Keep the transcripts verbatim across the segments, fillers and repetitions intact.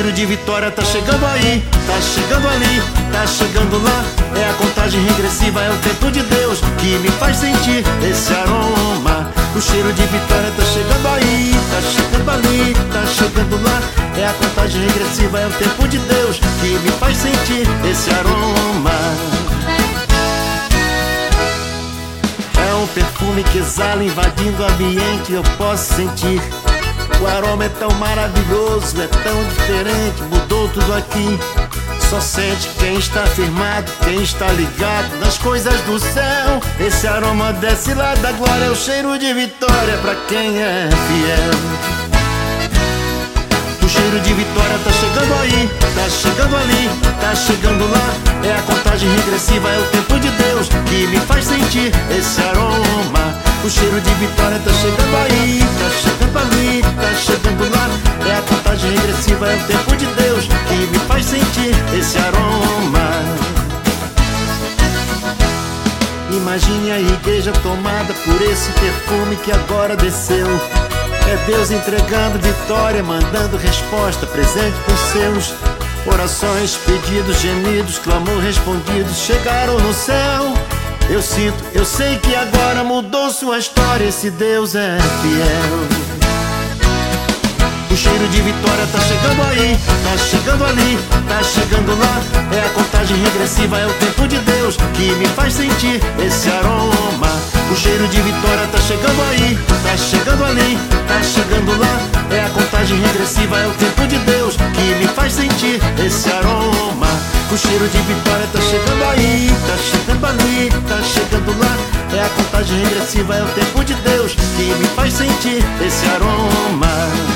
cheiro de vitória tá chegando aí, tá chegando ali, tá chegando lá. É a contagem regressiva, é o tempo de Deus que me faz sentir esse aroma. O cheiro de vitória tá chegando aí, tá chegando ali, tá chegando lá. É a contagem regressiva, é o tempo de Deus que me faz sentir esse aroma. É um perfume que exala invadindo o ambiente, eu posso sentir. O aroma é tão maravilhoso, é tão diferente, mudou tudo aqui. Só sente quem está firmado, quem está ligado nas coisas do céu. Esse aroma desce lá da glória, é o cheiro de vitória pra quem é fiel. O cheiro de vitória tá chegando aí, tá chegando ali, tá chegando lá. É a contagem regressiva, é o tempo de Deus que me faz sentir esse aroma. O cheiro de vitória tá chegando aí, tá chegando ali, tá chegando lá. É a contagem regressiva, é o tempo de Deus que me faz sentir esse aroma. Imagine a igreja tomada por esse perfume que agora desceu. É Deus entregando vitória, mandando resposta, presente pros seus. Orações, pedidos, gemidos, clamor respondidos chegaram no céu. Eu sinto, eu sei que agora mudou sua história, esse Deus é fiel. O cheiro de vitória tá chegando aí, tá chegando ali, tá chegando lá. É a contagem regressiva, é o tempo de Deus que me faz sentir esse aroma. O cheiro de vitória tá chegando aí, tá chegando ali, tá chegando lá. É a contagem regressiva, é o tempo de Deus que me faz sentir esse aroma. O cheiro de vitória tá chegando aí, tá chegando ali, tá chegando lá. É a contagem regressiva, é o tempo de Deus que me faz sentir esse aroma.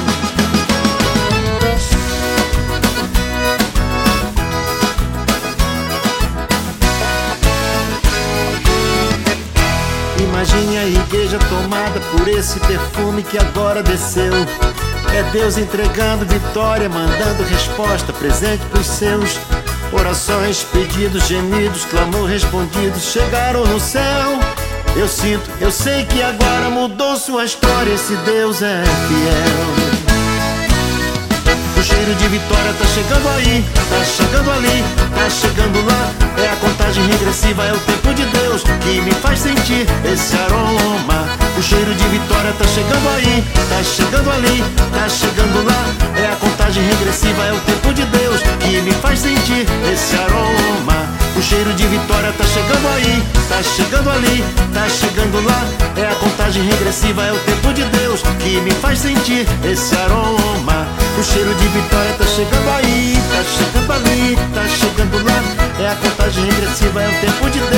Imagine a igreja tomada por esse perfume que agora desceu. É Deus entregando vitória, mandando resposta, presente pros seus. Orações, pedidos, gemidos, clamor respondidos chegaram no céu. Eu sinto, eu sei que agora mudou sua história, esse Deus é fiel. O cheiro de vitória tá chegando aí, tá chegando ali, tá chegando lá. É a contagem regressiva, é o tempo de Deus que me faz sentir esse aroma. O cheiro de vitória tá chegando aí, tá chegando ali, tá chegando lá. É a contagem regressiva, é o tempo de Deus que me faz sentir esse aroma. O cheiro de vitória tá chegando aí, tá chegando ali, tá chegando lá. É a contagem regressiva, é o tempo de Deus que me faz sentir esse aroma. O cheiro de vitória tá chegando aí, tá chegando ali, tá chegando lá. É a contagem regressiva, é o tempo de Deus